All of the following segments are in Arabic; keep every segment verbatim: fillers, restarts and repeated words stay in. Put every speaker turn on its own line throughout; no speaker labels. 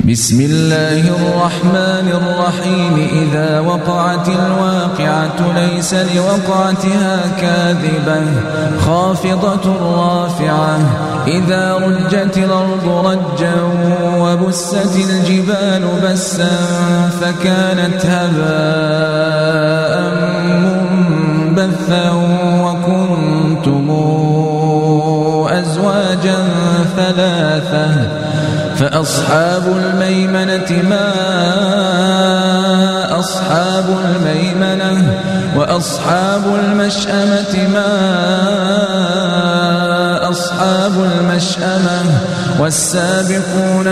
بسم الله الرحمن الرحيم إذا وقعت الواقعة ليس لوقعتها كاذبة خافضة رافعة إذا رجت الأرض رجا وبست الجبال بسا فكانت هباء منبثا وكنتم أزواجا ثلاثة فأصحاب الميمنة ما أصحاب الميمنة وأصحاب المشأمة ما أصحاب المشأمة والسابقون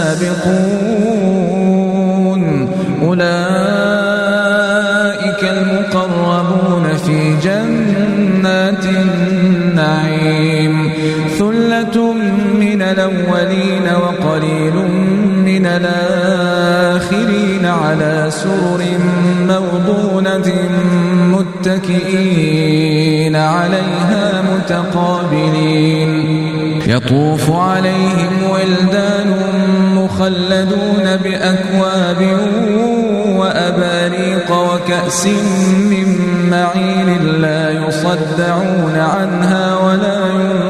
السابقون أولئك المقربون في جنات النعيم ثلة من الأولين وقليل من الآخرين على سرر موضونة متكئين عليها متقابلين يطوف عليهم ولدان مخلدون بأكواب وأباريق وكأس من معين لا يصدعون عنها ولا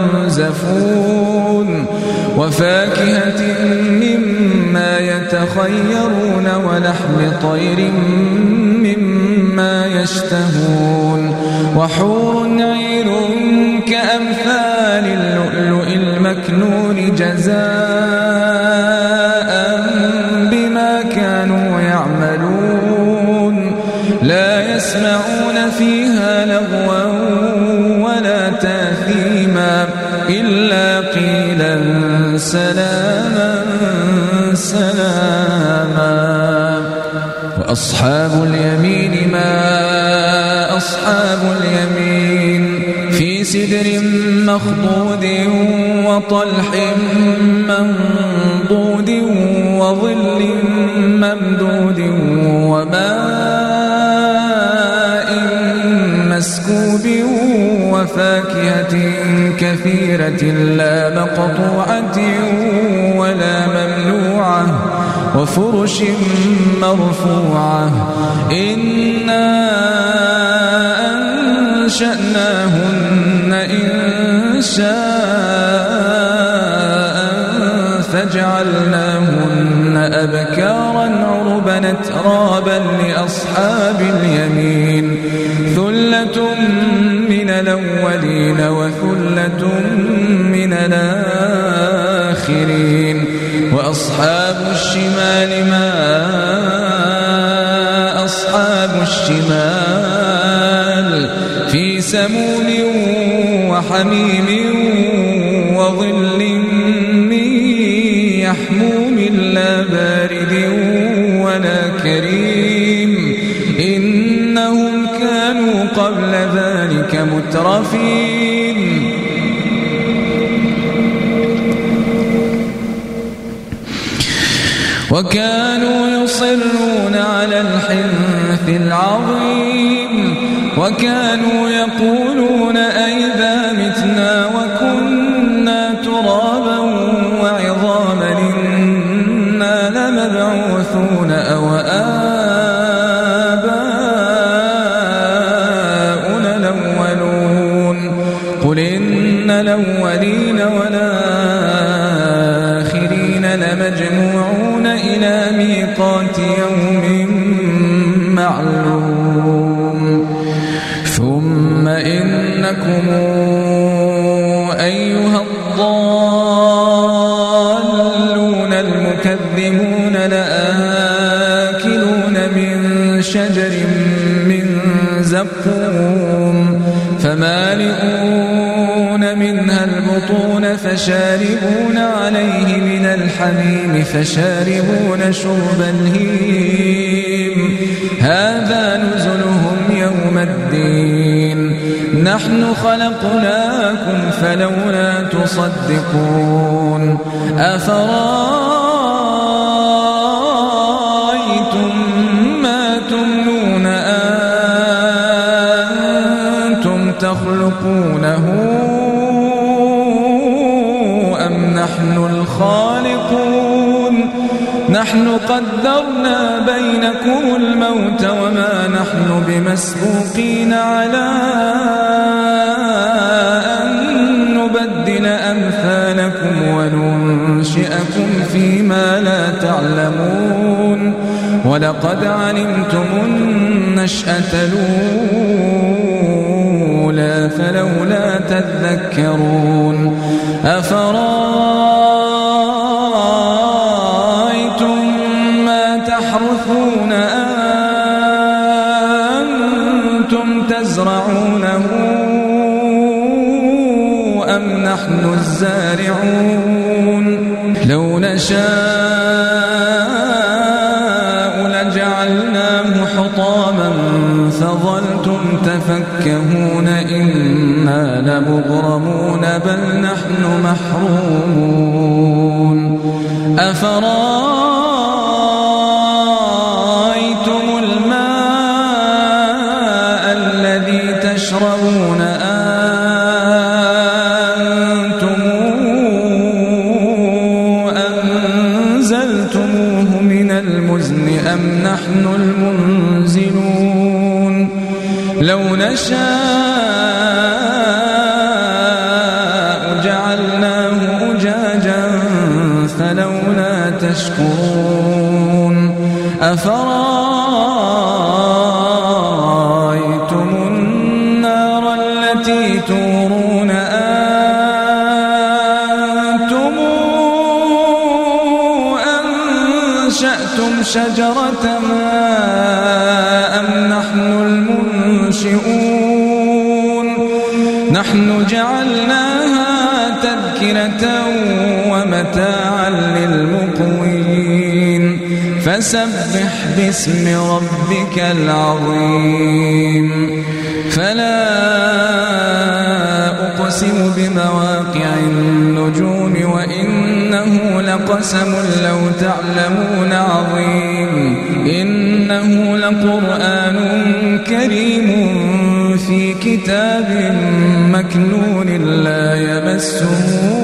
ينزفون وفاكهة مما يتخيرون ولحم طير مما يشتهون وحور عين كأمثال اللؤلؤ المكنون جزاء بما كانوا يعملون لا يسمعون فيها لغوا ولا تاثيما إلا قيلا سلاما سلاما وأصحاب اليمين ما أصحاب اليمين في سدر مخضود وطلح منضود وظل ممدود وماء مسكوب وفاكهة كثيرة لا مقطوعة ولا ممنوعة وفرش مرفوعة إنا أنشأناهن إن شاء فجعلناهن أبكارا عربا أترابا لأصحاب اليمين ثلة من الأولين وثلة من الآخرين وأصحاب الشمال ما أصحاب الشمال في سموم وحميم وظل من يحموم لا بارد ولا كريم إنهم كانوا قبل ذلك مترفين وكانوا يصرون على الحنث العظيم وكانوا يقولون أئذا متنا وكنا ترابا وعظاما إنا لمبعوثون أو آباؤنا الأولون قل إن الأولين والآخرين لمجموعون إلى ميقات يوم معلوم ثم إنكم أيها الضالون المكذبون لآكلون من شجر من زقوم فمالئون منها البطون فشاربون عليه من الحميم فشاربون شرب الهيم هذا نزلهم يوم الدين نحن خلقناكم فلولا تصدقون أفرأيتم ما تمنون أنتم تخلقونه أم نحن الخالقون نحن قدرنا بينكم الموت وما نحن بمسبوقين على أن نبدل أمثالكم وننشئكم فيما لا تعلمون ولقد علمتم النشأة الأولى فلولا تذكرون أفرأيتم ما تحرثون أنتم تزرعونه أم نحن الزارعون لو نشاء لجعلناه حطاما فظلتم تفكهون إنا لمغرمون بل نحن محرومون أفرأيتم الماء الذي تشربون أنتم أنزلتموه من المزن أم نحن المنزلون لو نشاء جعلناه أجاجا فلولا تشكرون أفرأيتم النار التي تورون أنتم أنشأتم شجرتها أم نحن المنشئون نحن جعلناها تذكرة ومتاعا للمقوين فسبح باسم ربك العظيم فلا أقسم بمواقع النجوم وإنه لقسم لو تعلمون عظيم إنه لقرآن كريم في كتاب مكنون لا يمسه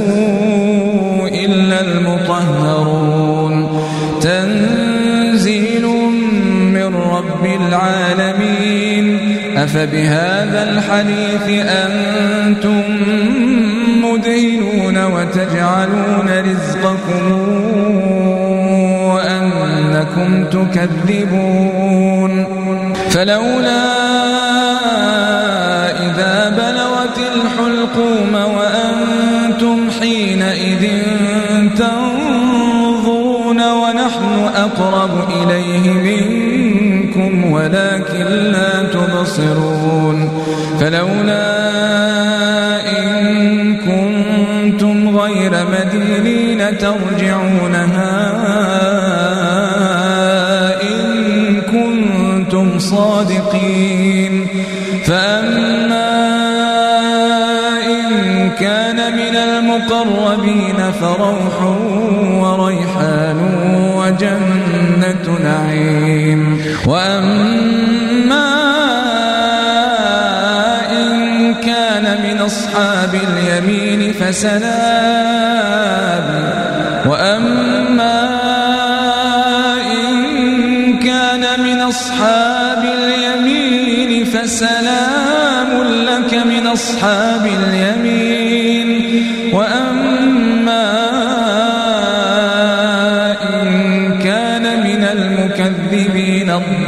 إلا المطهرون تنزيل من رب العالمين أفبهذا الحديث أنتم مدهنون وتجعلون رزقكم أنكم تكذبون فلولا إذا بلغت الحلقوم وأنتم حينئذ تنظرون ونحن أقرب إليه منكم ولكن لا تبصرون فلولا إن كنتم غير مدينين ترجعونها إن كنتم صادقين فأما إن كان من المقربين فروح وريحان وجنة نعيم وأما إن كان من أصحاب اليمين فسلام وأما إن كان من أصحاب اليمين فسلام لك من أصحاب اليمين وأما إن كان من المكذبين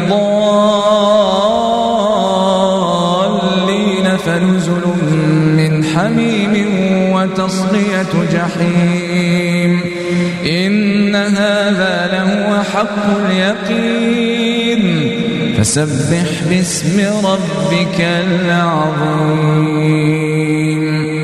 الضالين فنزل من حميم وتصلية جحيم إن هذا لهو حق اليقين فسبح باسم ربك العظيم